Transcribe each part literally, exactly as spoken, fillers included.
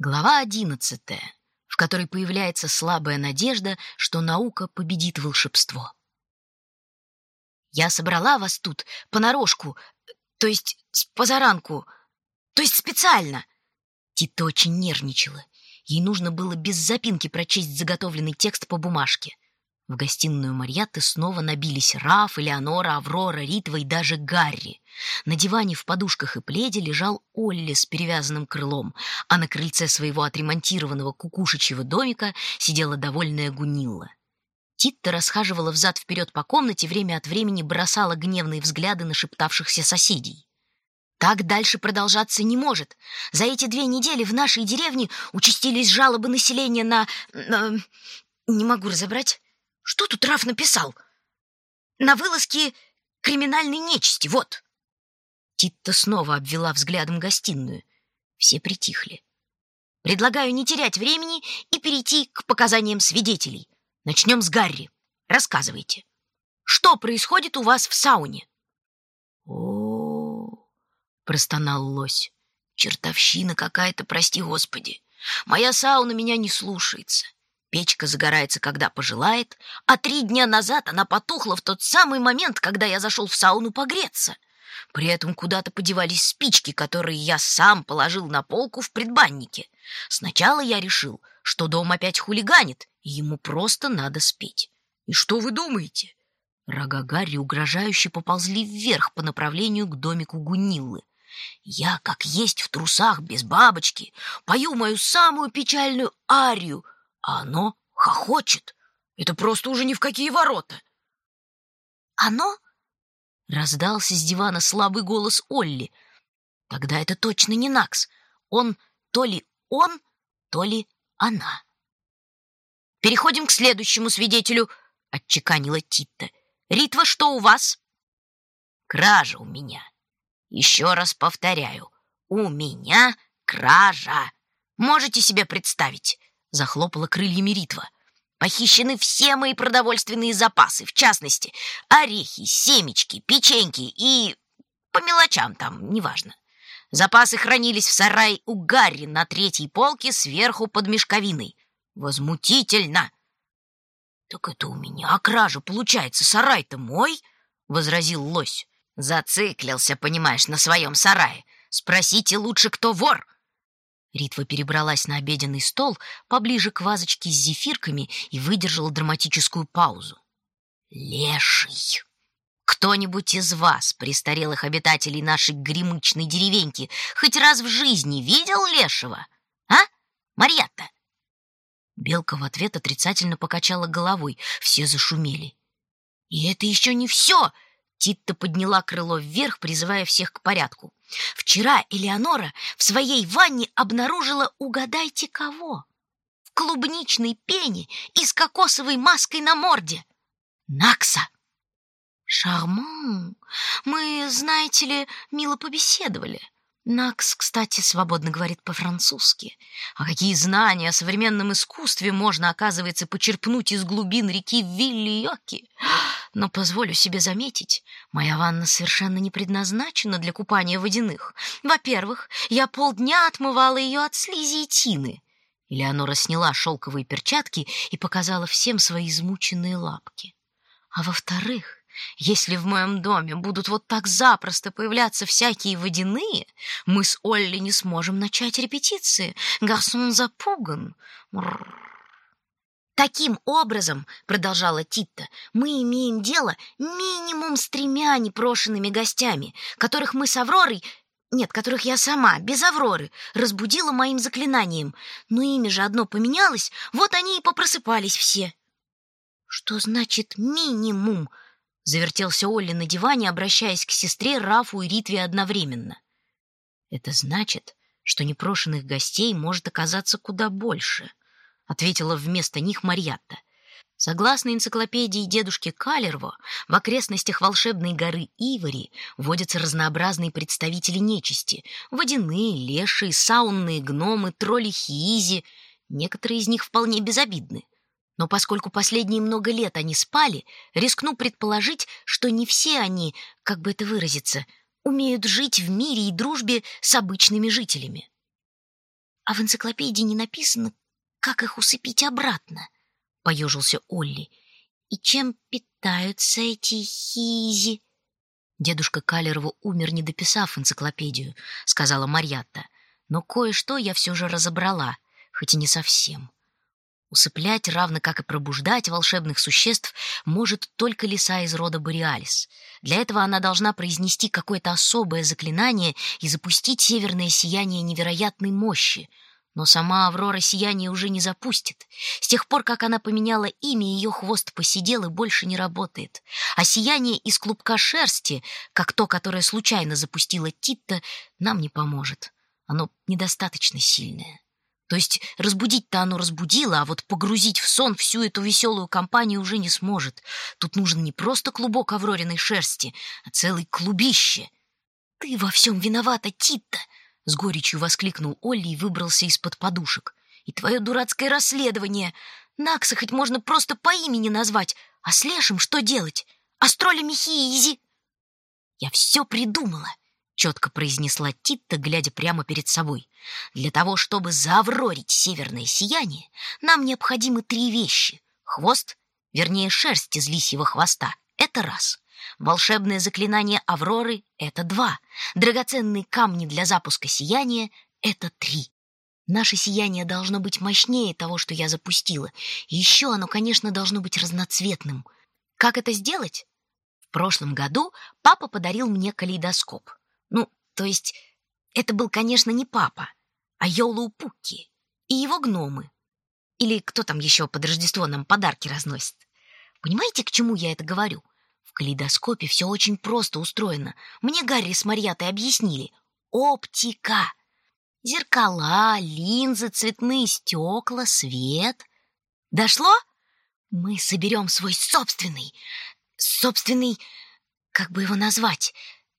Глава одиннадцатая, в которой появляется слабая надежда, что наука победит волшебство. Я собрала вас тут понарошку, то есть с позаранку, то есть специально. Титта очень нервничала. Ей нужно было без запинки прочесть заготовленный текст по бумажке. В гостиную Марьятты снова набились Раф, Элеонора, Аврора, Ритва и даже Гарри. На диване в подушках и пледе лежал Олли с перевязанным крылом, а на крыльце своего отремонтированного кукушечьего домика сидела довольная Гунилла. Титта расхаживала взад-вперед по комнате, время от времени бросала гневные взгляды на шептавшихся соседей. Так дальше продолжаться не может. За эти две недели в нашей деревне участились жалобы населения на... на... Не могу разобрать. Что тут Раф написал? На вылазки криминальной нечисти, вот. Титта снова обвела взглядом гостиную. Все притихли. Предлагаю не терять времени и перейти к показаниям свидетелей. Начнем с Гарри. Рассказывайте. Что происходит у вас в сауне? О, простонал лось. Чертовщина какая-то, прости господи. Моя сауна меня не слушается. Печка загорается, когда пожелает, а три дня назад она потухла в тот самый момент, когда я зашел в сауну погреться. При этом куда-то подевались спички, которые я сам положил на полку в предбаннике. Сначала я решил, что дом опять хулиганит, и ему просто надо спеть. И что вы думаете? Рога Гарри угрожающе поползли вверх по направлению к домику Гуниллы. Я, как есть в трусах, без бабочки, пою мою самую печальную арию, а оно хохочет. Это просто уже ни в какие ворота. Оно? Раздался с дивана слабый голос Олли. Тогда это точно не Накс. Он то ли он, то ли она. Переходим к следующему свидетелю, отчеканила Титта. Ритва, что у вас? Кража у меня. Еще раз повторяю. У меня кража. Можете себе представить? Захлопала крыльями Ритва. Похищены все мои продовольственные запасы, в частности, орехи, семечки, печеньки и... по мелочам там, неважно. Запасы хранились в сарае у Гарри на третьей полке сверху под мешковиной. Возмутительно! Так это у меня кража, получается, сарай-то мой? Возразил лось. Зациклился, понимаешь, на своем сарае. Спросите лучше, кто вор. Ритва перебралась на обеденный стол поближе к вазочке с зефирками и выдержала драматическую паузу. Леший! Кто-нибудь из вас, престарелых обитателей нашей гремычной деревеньки, хоть раз в жизни видел лешего? А, Марьятта? Белка в ответ отрицательно покачала головой. Все зашумели. И это еще не все! Титта подняла крыло вверх, призывая всех к порядку. Вчера Элеонора в своей ванне обнаружила, угадайте кого? В клубничной пене и с кокосовой маской на морде. Накса. Шарман. Мы, знаете ли, мило побеседовали. Накс, кстати, свободно говорит по-французски. А какие знания о современном искусстве можно, оказывается, почерпнуть из глубин реки Вилли-Йоки? Но позволю себе заметить, моя ванна совершенно не предназначена для купания водяных. Во-первых, я полдня отмывала ее от слизи и тины. Элеонора сняла шелковые перчатки и показала всем свои измученные лапки. А во-вторых, если в моем доме будут вот так запросто появляться всякие водяные, мы с Олли не сможем начать репетиции. Гарсон запуган. Бррр. Таким образом, продолжала Титта, мы имеем дело минимум с тремя непрошенными гостями, которых мы с Авророй, нет, которых я сама, без Авроры, разбудила моим заклинанием. Но имя же одно поменялось, вот они и попросыпались все. Что значит минимум? Завертелся Олли на диване, обращаясь к сестре, Рафу и Ритве одновременно. Это значит, что непрошенных гостей может оказаться куда больше, ответила вместо них Марьятта. Согласно энциклопедии дедушки Калерво, в окрестностях волшебной горы Ивори водятся разнообразные представители нечисти: водяные, лешие, саунные гномы, тролли Хиизи. Некоторые из них вполне безобидны. Но поскольку последние много лет они спали, рискну предположить, что не все они, как бы это выразиться, умеют жить в мире и дружбе с обычными жителями. А в энциклопедии не написано, как их усыпить обратно, — поежился Олли. И чем питаются эти хизи? Дедушка Калерову умер, не дописав энциклопедию, — сказала Марьятта. Но кое-что я все же разобрала, хоть и не совсем. Усыплять, равно как и пробуждать волшебных существ, может только лиса из рода Бореалис. Для этого она должна произнести какое-то особое заклинание и запустить северное сияние невероятной мощи. Но сама Аврора сияние уже не запустит. С тех пор, как она поменяла имя, ее хвост поседел и больше не работает. А сияние из клубка шерсти, как то, которое случайно запустила Титта, нам не поможет. Оно недостаточно сильное. То есть разбудить-то оно разбудило, а вот погрузить в сон всю эту веселую компанию уже не сможет. Тут нужен не просто клубок аврориной шерсти, а целый клубище. «Ты во всем виновата, Титта!» — с горечью воскликнул Олли и выбрался из-под подушек. «И твое дурацкое расследование! Накса хоть можно просто по имени назвать, а с Лешем что делать? А с троллями Хиизи?» «Я все придумала!» — четко произнесла Титта, глядя прямо перед собой. «Для того, чтобы зааврорить северное сияние, нам необходимы три вещи. Хвост, вернее, шерсть из лисьего хвоста — это раз. Волшебное заклинание Авроры — это два. Драгоценные камни для запуска сияния — это три. Наше сияние должно быть мощнее того, что я запустила. И еще оно, конечно, должно быть разноцветным. Как это сделать? В прошлом году папа подарил мне калейдоскоп. Ну, то есть, это был, конечно, не папа, а Йолоу-Пукки и его гномы. Или кто там еще под Рождество нам подарки разносит. Понимаете, к чему я это говорю? В калейдоскопе все очень просто устроено. Мне Гарри с Марьятой объяснили. Оптика. Зеркала, линзы, цветные стекла, свет. Дошло? Мы соберем свой собственный, собственный, как бы его назвать...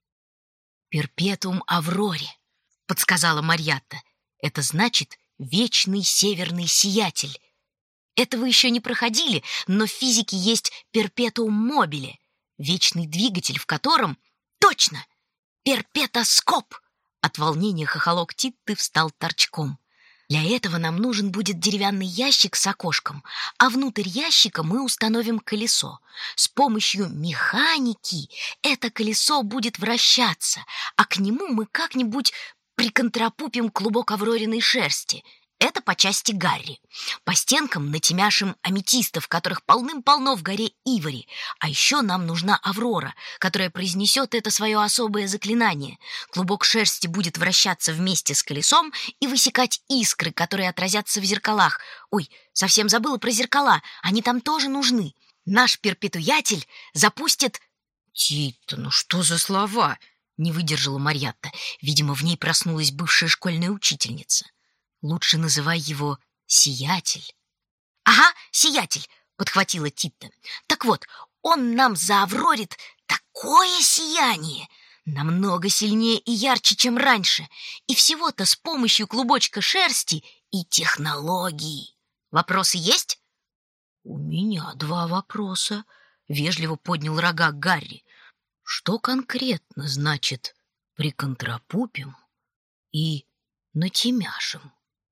«Перпетуум Авроре», — подсказала Марьятта. «Это значит вечный северный сиятель. Это вы еще не проходили, но в физике есть перпетуум мобиле, вечный двигатель, в котором... Точно! Перпетоскоп!» От волнения хохолок Титты встал торчком. «Для этого нам нужен будет деревянный ящик с окошком, а внутрь ящика мы установим колесо. С помощью механики это колесо будет вращаться, а к нему мы как-нибудь приконтрапупим клубок аврориной шерсти. Это по части Гарри. По стенкам натемяшим аметистов, которых полным-полно в горе Ивори. А еще нам нужна Аврора, которая произнесет это свое особое заклинание. Клубок шерсти будет вращаться вместе с колесом и высекать искры, которые отразятся в зеркалах. Ой, совсем забыла про зеркала, они там тоже нужны. Наш перпетуятель запустит... «Титта, ну что за слова?» — не выдержала Марьятта. Видимо, в ней проснулась бывшая школьная учительница. «Лучше называй его Сиятель». «Ага, Сиятель», — подхватила Титта. «Так вот, он нам зааврорит такое сияние, намного сильнее и ярче, чем раньше, и всего-то с помощью клубочка шерсти и технологий. Вопросы есть?» «У меня два вопроса», — вежливо поднял рога Гарри. «Что конкретно значит приконтрапупим и натемяшим?»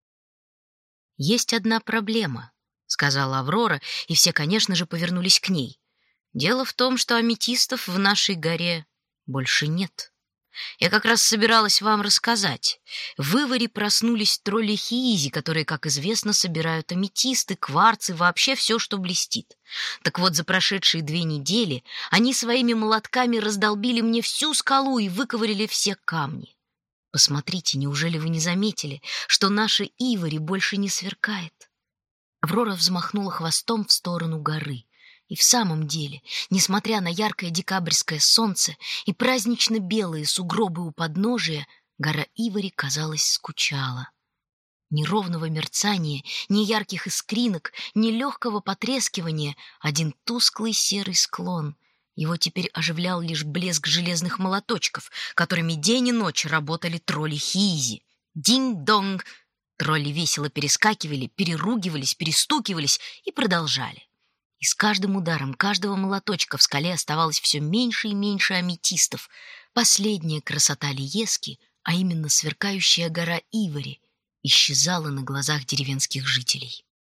«Есть одна проблема», — сказала Аврора, и все, конечно же, повернулись к ней. «Дело в том, что аметистов в нашей горе больше нет. Я как раз собиралась вам рассказать. В Ивори проснулись тролли Хиизи, которые, как известно, собирают аметисты, кварцы, вообще все, что блестит. Так вот, за прошедшие две недели они своими молотками раздолбили мне всю скалу и выковырили все камни. Посмотрите, неужели вы не заметили, что наше Ивори больше не сверкает?» Аврора взмахнула хвостом в сторону горы. И в самом деле, несмотря на яркое декабрьское солнце и празднично белые сугробы у подножия, гора Ивори, казалось, скучала. Ни ровного мерцания, ни ярких искринок, ни легкого потрескивания, один тусклый серый склон. Его теперь оживлял лишь блеск железных молоточков, которыми день и ночь работали тролли Хиизи. Динг-донг! Тролли весело перескакивали, переругивались, перестукивались и продолжали. И с каждым ударом каждого молоточка в скале оставалось все меньше и меньше аметистов. Последняя красота Лиески, а именно сверкающая гора Ивори, исчезала на глазах деревенских жителей.